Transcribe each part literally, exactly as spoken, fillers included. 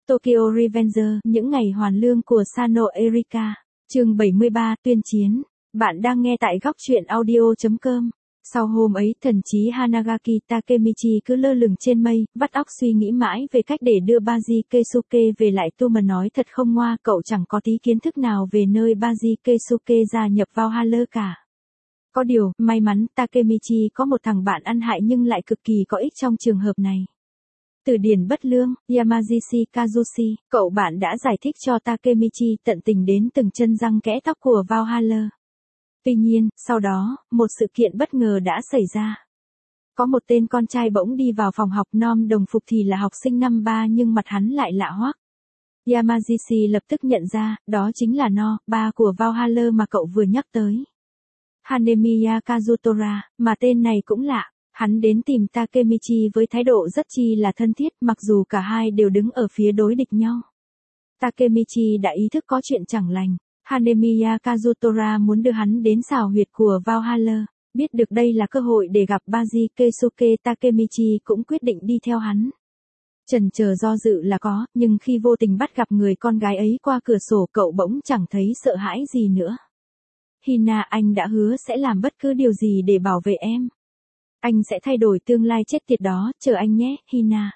Tokyo Revenger, những ngày hoàn lương của Sano Erika. Chương bảy mươi ba, tuyên chiến. Bạn đang nghe tại góc truyện audio chấm com. Sau hôm ấy, thần chí Hanagaki Takemichi cứ lơ lửng trên mây, vắt óc suy nghĩ mãi về cách để đưa Baji Keisuke về lại. Tu mà nói thật không ngoa, cậu chẳng có tí kiến thức nào về nơi Baji Keisuke gia nhập vào Valhalla cả. Có điều, may mắn Takemichi có một thằng bạn ăn hại nhưng lại cực kỳ có ích trong trường hợp này. Từ điển bất lương, Yamagishi Kazushi, cậu bạn đã giải thích cho Takemichi tận tình đến từng chân răng kẽ tóc của Valhalla. Tuy nhiên, sau đó, một sự kiện bất ngờ đã xảy ra. Có một tên con trai bỗng đi vào phòng học, nom đồng phục thì là học sinh năm ba nhưng mặt hắn lại lạ hoắc. Yamagishi lập tức nhận ra, đó chính là No, ba của Valhalla mà cậu vừa nhắc tới. Hanemiya Kazutora, mà tên này cũng lạ. Hắn đến tìm Takemichi với thái độ rất chi là thân thiết, mặc dù cả hai đều đứng ở phía đối địch nhau. Takemichi đã ý thức có chuyện chẳng lành. Hanemiya Kazutora muốn đưa hắn đến xào huyệt của Valhalla. Biết được đây là cơ hội để gặp Baji Keisuke, Takemichi cũng quyết định đi theo hắn. Chần chờ do dự là có, nhưng khi vô tình bắt gặp người con gái ấy qua cửa sổ, cậu bỗng chẳng thấy sợ hãi gì nữa. Hina, anh đã hứa sẽ làm bất cứ điều gì để bảo vệ em. Anh sẽ thay đổi tương lai chết tiệt đó, chờ anh nhé, Hina.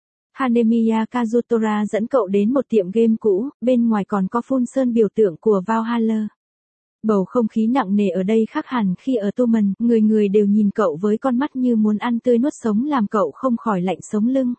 Hanemiya Kazutora dẫn cậu đến một tiệm game cũ, bên ngoài còn có phun sơn biểu tượng của Valhalla. Bầu không khí nặng nề ở đây khác hẳn khi ở Tumen, người người đều nhìn cậu với con mắt như muốn ăn tươi nuốt sống, làm cậu không khỏi lạnh sống lưng.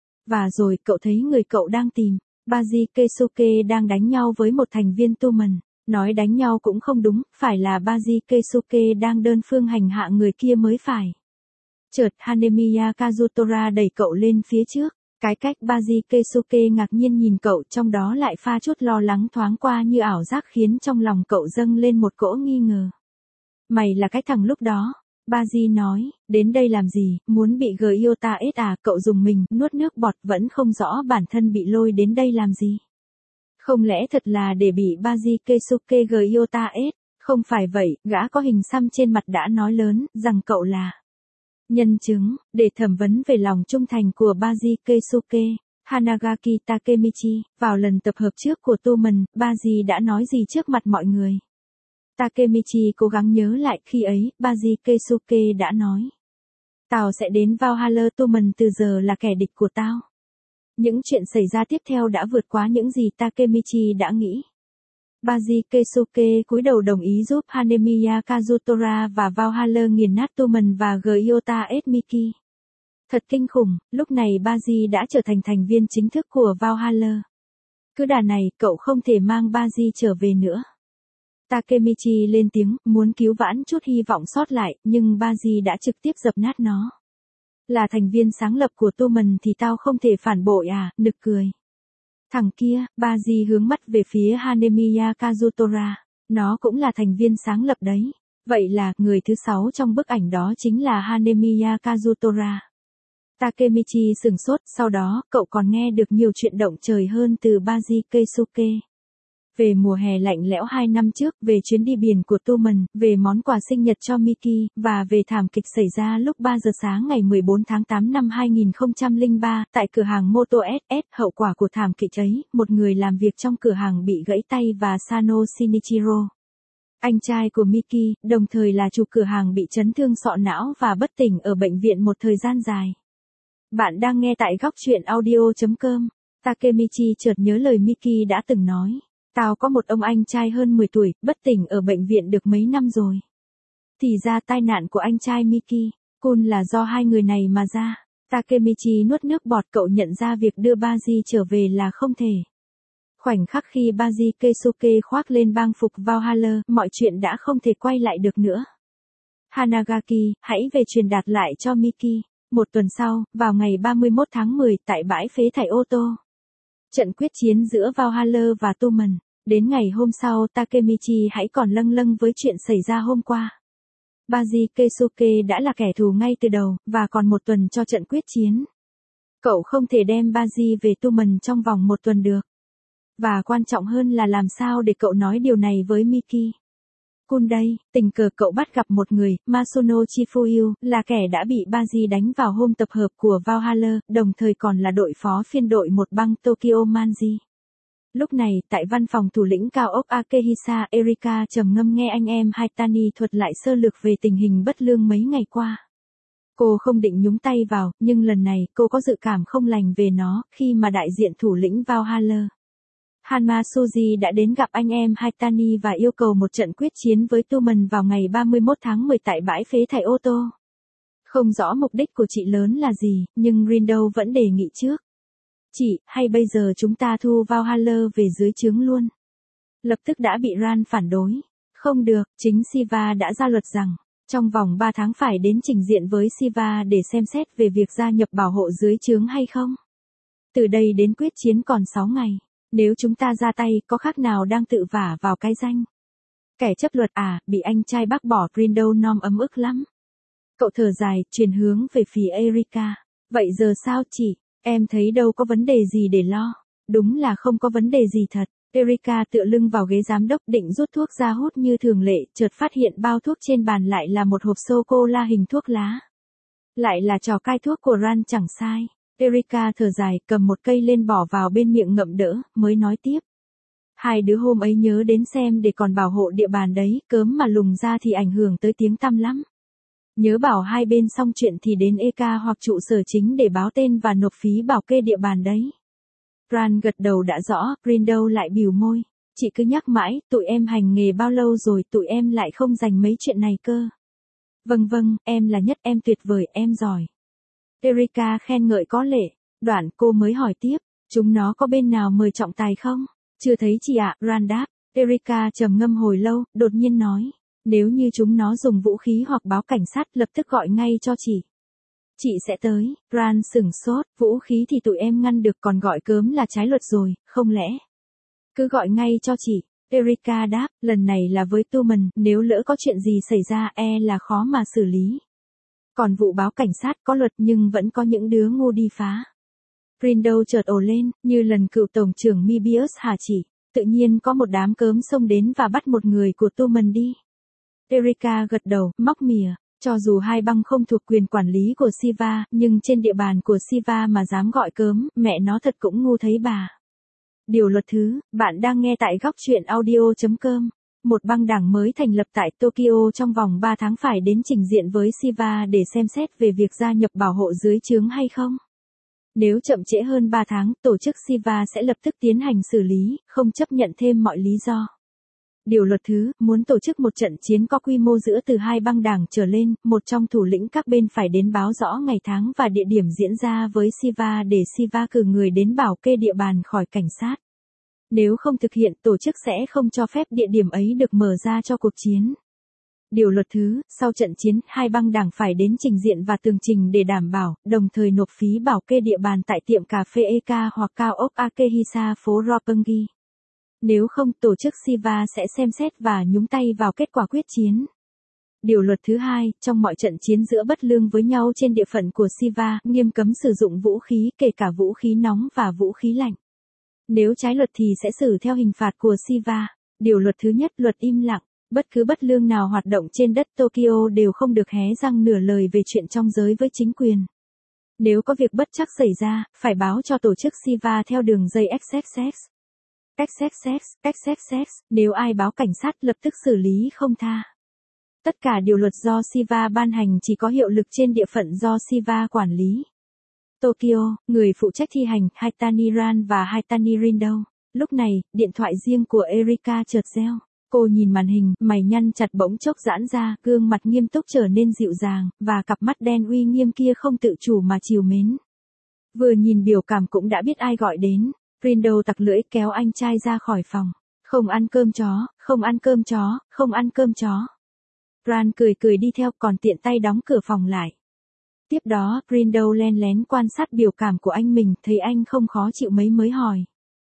Và rồi cậu thấy người cậu đang tìm, Baji Keisuke đang đánh nhau với một thành viên Tumen. Nói đánh nhau cũng không đúng, phải là Baji Keisuke đang đơn phương hành hạ người kia mới phải. Chợt Hanemiya Kazutora đẩy cậu lên phía trước. Cái cách Baji Keisuke ngạc nhiên nhìn cậu, trong đó lại pha chút lo lắng thoáng qua như ảo giác, khiến trong lòng cậu dâng lên một cỗ nghi ngờ. Mày là cái thằng lúc đó. Baji nói, đến đây làm gì, muốn bị Gyota ết à? Cậu dùng mình, nuốt nước bọt, vẫn không rõ bản thân bị lôi đến đây làm gì. Không lẽ thật là để bị Baji Keisuke Gyota ết? Không phải vậy, gã có hình xăm trên mặt đã nói lớn, rằng cậu là nhân chứng, để thẩm vấn về lòng trung thành của Baji Keisuke. Hanagaki Takemichi, vào lần tập hợp trước của Tumen, Baji đã nói gì trước mặt mọi người? Takemichi cố gắng nhớ lại, khi ấy, Baji Keisuke đã nói. Tao sẽ đến Valhalla, Tumen từ giờ là kẻ địch của tao. Những chuyện xảy ra tiếp theo đã vượt quá những gì Takemichi đã nghĩ. Baji Keisuke cúi đầu đồng ý giúp Hanemiya Kazutora và Valhalla nghiền nát Tumen và Gyota ết Miki. Thật kinh khủng, lúc này Baji đã trở thành thành viên chính thức của Valhalla. Cứ đà này, cậu không thể mang Baji trở về nữa. Takemichi lên tiếng, muốn cứu vãn chút hy vọng sót lại, nhưng Baji đã trực tiếp dập nát nó. Là thành viên sáng lập của Tumen thì tao không thể phản bội à, nực cười. Thằng kia, Baji hướng mắt về phía Hanemiya Kazutora. Nó cũng là thành viên sáng lập đấy. Vậy là, người thứ sáu trong bức ảnh đó chính là Hanemiya Kazutora. Takemichi sửng sốt, sau đó, cậu còn nghe được nhiều chuyện động trời hơn từ Baji Keisuke. Về mùa hè lạnh lẽo hai năm trước, về chuyến đi biển của Tumen, về món quà sinh nhật cho Miki, và về thảm kịch xảy ra lúc ba giờ sáng ngày mười bốn tháng tám năm hai nghìn không trăm lẻ ba, tại cửa hàng Moto ét ét. Hậu quả của thảm kịch ấy, một người làm việc trong cửa hàng bị gãy tay và Sano Shinichiro, anh trai của Miki, đồng thời là chủ cửa hàng, bị chấn thương sọ não và bất tỉnh ở bệnh viện một thời gian dài. Bạn đang nghe tại góc truyện audio chấm com. Takemichi chợt nhớ lời Miki đã từng nói. Tao có một ông anh trai hơn mười tuổi, bất tỉnh ở bệnh viện được mấy năm rồi. Thì ra tai nạn của anh trai Miki, Kun là do hai người này mà ra. Takemichi nuốt nước bọt, cậu nhận ra việc đưa Baji trở về là không thể. Khoảnh khắc khi Baji Keisuke khoác lên bang phục Valhalla, mọi chuyện đã không thể quay lại được nữa. Hanagaki, hãy về truyền đạt lại cho Miki. Một tuần sau, vào ngày ba mươi mốt tháng mười, tại bãi phế thải ô tô. Trận quyết chiến giữa Valhalla và Tumen. Đến ngày hôm sau, Takemichi hãy còn lâng lâng với chuyện xảy ra hôm qua. Baji Keisuke đã là kẻ thù ngay từ đầu, và còn một tuần cho trận quyết chiến. Cậu không thể đem Baji về Tumen trong vòng một tuần được. Và quan trọng hơn là làm sao để cậu nói điều này với Miki. Cool đây, tình cờ cậu bắt gặp một người, Masuno Chifuyu, là kẻ đã bị Baji đánh vào hôm tập hợp của Valhalla, đồng thời còn là đội phó phiên đội một băng Tokyo Manji. Lúc này, tại văn phòng thủ lĩnh cao ốc Akehisa, Erika trầm ngâm nghe anh em Haitani thuật lại sơ lược về tình hình bất lương mấy ngày qua. Cô không định nhúng tay vào, nhưng lần này cô có dự cảm không lành về nó, khi mà đại diện thủ lĩnh Valhalla, Hanma Suji đã đến gặp anh em Haitani và yêu cầu một trận quyết chiến với Tumen vào ngày ba mươi mốt tháng mười tại bãi phế thải ô tô. Không rõ mục đích của chị lớn là gì, nhưng Rindo vẫn đề nghị trước. Chị, hay bây giờ chúng ta thu Valhalla về dưới trướng luôn. Lập tức đã bị Ran phản đối. Không được, chính Siva đã ra luật rằng, trong vòng ba tháng phải đến trình diện với Siva để xem xét về việc gia nhập bảo hộ dưới trướng hay không. Từ đây đến quyết chiến còn sáu ngày. Nếu chúng ta ra tay, có khác nào đang tự vả vào cái danh. Kẻ chấp luật à, bị anh trai bác bỏ. Rindo Nom ấm ức lắm. Cậu thở dài, chuyển hướng về phía Erika. Vậy giờ sao chị? Em thấy đâu có vấn đề gì để lo. Đúng là không có vấn đề gì thật. Erika tựa lưng vào ghế giám đốc định rút thuốc ra hút như thường lệ, chợt phát hiện bao thuốc trên bàn lại là một hộp sô-cô-la hình thuốc lá. Lại là trò cai thuốc của Ran chẳng sai. Erika thở dài, cầm một cây lên bỏ vào bên miệng ngậm đỡ, mới nói tiếp. Hai đứa hôm ấy nhớ đến xem để còn bảo hộ địa bàn đấy, cớm mà lùng ra thì ảnh hưởng tới tiếng tăm lắm. Nhớ bảo hai bên xong chuyện thì đến e ca hoặc trụ sở chính để báo tên và nộp phí bảo kê địa bàn đấy. Ran gật đầu đã rõ, Rindo lại bìu môi. Chị cứ nhắc mãi, tụi em hành nghề bao lâu rồi tụi em lại không dành mấy chuyện này cơ. Vâng vâng, em là nhất, em tuyệt vời, em giỏi. Erika khen ngợi có lệ. Đoạn cô mới hỏi tiếp, chúng nó có bên nào mời trọng tài không? Chưa thấy chị ạ, Ran đáp. Erika trầm ngâm hồi lâu, đột nhiên nói. Nếu như chúng nó dùng vũ khí hoặc báo cảnh sát, lập tức gọi ngay cho chị. Chị sẽ tới. Ran sửng sốt, vũ khí thì tụi em ngăn được, còn gọi cớm là trái luật rồi, không lẽ? Cứ gọi ngay cho chị. Erika đáp, lần này là với Tumen, nếu lỡ có chuyện gì xảy ra e là khó mà xử lý. Còn vụ báo cảnh sát có luật nhưng vẫn có những đứa ngu đi phá. Rindo chợt ồ lên, như lần cựu tổng trưởng Mebius hả chị? Tự nhiên có một đám cớm xông đến và bắt một người của Tumen đi. Erika gật đầu, móc mỉa. Cho dù hai băng không thuộc quyền quản lý của Siva, nhưng trên địa bàn của Siva mà dám gọi cớm, mẹ nó thật cũng ngu thấy bà. Điều luật thứ, bạn đang nghe tại góc truyện audio chấm com. Một băng đảng mới thành lập tại Tokyo trong vòng ba tháng phải đến trình diện với Siva để xem xét về việc gia nhập bảo hộ dưới trướng hay không. Nếu chậm trễ hơn ba tháng, tổ chức Siva sẽ lập tức tiến hành xử lý, không chấp nhận thêm mọi lý do. Điều luật thứ, muốn tổ chức một trận chiến có quy mô giữa từ hai băng đảng trở lên, một trong thủ lĩnh các bên phải đến báo rõ ngày tháng và địa điểm diễn ra với Siva để Siva cử người đến bảo kê địa bàn khỏi cảnh sát. Nếu không thực hiện, tổ chức sẽ không cho phép địa điểm ấy được mở ra cho cuộc chiến. Điều luật thứ, sau trận chiến, hai băng đảng phải đến trình diện và tường trình để đảm bảo, đồng thời nộp phí bảo kê địa bàn tại tiệm cà phê e ca hoặc cao ốc Akehisa phố Roppongi. Nếu không, tổ chức Siva sẽ xem xét và nhúng tay vào kết quả quyết chiến. Điều luật thứ hai, trong mọi trận chiến giữa bất lương với nhau trên địa phận của Siva, nghiêm cấm sử dụng vũ khí, kể cả vũ khí nóng và vũ khí lạnh. Nếu trái luật thì sẽ xử theo hình phạt của Siva. Điều luật thứ nhất, luật im lặng. Bất cứ bất lương nào hoạt động trên đất Tokyo đều không được hé răng nửa lời về chuyện trong giới với chính quyền. Nếu có việc bất trắc xảy ra, phải báo cho tổ chức Siva theo đường dây ích ích ích. ích ích ích, ích ích ích, nếu ai báo cảnh sát lập tức xử lý không tha. Tất cả điều luật do Siva ban hành chỉ có hiệu lực trên địa phận do Siva quản lý. Tokyo, người phụ trách thi hành, Haitani Ran và Haitani Rindo. Lúc này, điện thoại riêng của Erika chợt reo. Cô nhìn màn hình, mày nhăn chặt bỗng chốc giãn ra, gương mặt nghiêm túc trở nên dịu dàng, và cặp mắt đen uy nghiêm kia không tự chủ mà trìu mến. Vừa nhìn biểu cảm cũng đã biết ai gọi đến. Rindo tặc lưỡi kéo anh trai ra khỏi phòng. Không ăn cơm chó, không ăn cơm chó, không ăn cơm chó. Ran cười cười đi theo, còn tiện tay đóng cửa phòng lại. Tiếp đó, Rindo len lén quan sát biểu cảm của anh mình, thấy anh không khó chịu mấy mới hỏi.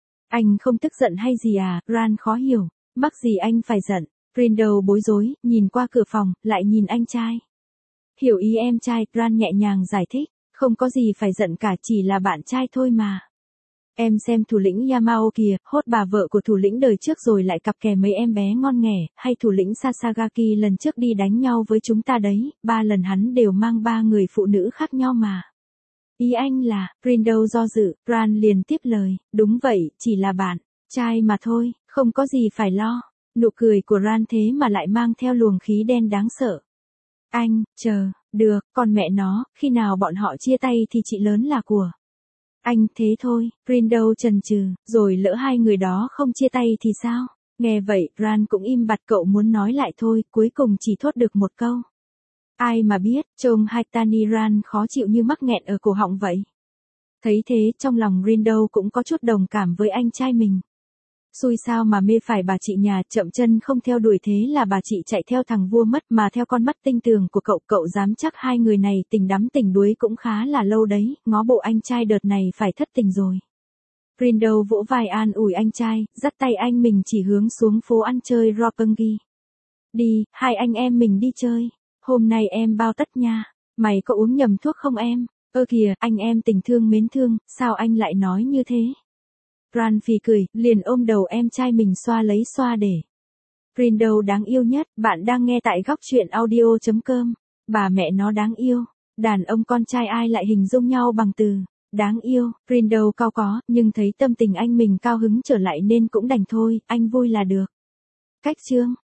Anh không tức giận hay gì à? Ran khó hiểu. Mắc gì anh phải giận? Rindo bối rối, nhìn qua cửa phòng, lại nhìn anh trai. Hiểu ý em trai, Ran nhẹ nhàng giải thích. Không có gì phải giận cả, chỉ là bạn trai thôi mà. Em xem thủ lĩnh Yamao kìa, hốt bà vợ của thủ lĩnh đời trước rồi lại cặp kè mấy em bé ngon nghẻ, hay thủ lĩnh Sasagaki lần trước đi đánh nhau với chúng ta đấy, ba lần hắn đều mang ba người phụ nữ khác nhau mà. Ý anh là, Rindo do dự, Ran liền tiếp lời, đúng vậy, chỉ là bạn trai mà thôi, không có gì phải lo. Nụ cười của Ran thế mà lại mang theo luồng khí đen đáng sợ. Anh, chờ, được, còn mẹ nó, khi nào bọn họ chia tay thì chị lớn là của anh, thế thôi. Rindo chần chừ, rồi lỡ hai người đó không chia tay thì sao? Nghe vậy, Ran cũng im bặt, cậu muốn nói lại thôi, cuối cùng chỉ thốt được một câu. Ai mà biết, trông Haitani Ran khó chịu như mắc nghẹn ở cổ họng vậy. Thấy thế, trong lòng Rindo cũng có chút đồng cảm với anh trai mình. Xui sao mà mê phải bà chị nhà, chậm chân không theo đuổi, thế là bà chị chạy theo thằng vua mất, mà theo con mắt tinh tường của cậu, cậu dám chắc hai người này tình đắm tình đuối cũng khá là lâu đấy, ngó bộ anh trai đợt này phải thất tình rồi. Rindo vỗ vai an ủi anh trai, dắt tay anh mình chỉ hướng xuống phố ăn chơi Roppongi. Đi, hai anh em mình đi chơi. Hôm nay em bao tất nha. Mày có uống nhầm thuốc không em? Ơ kìa, anh em tình thương mến thương, sao anh lại nói như thế? Ran phì cười, liền ôm đầu em trai mình xoa lấy xoa để. Rindo đáng yêu nhất, bạn đang nghe tại góc truyện audio chấm com. Bà mẹ nó đáng yêu. Đàn ông con trai ai lại hình dung nhau bằng từ đáng yêu. Rindo cao có, nhưng thấy tâm tình anh mình cao hứng trở lại nên cũng đành thôi, anh vui là được. Cách chương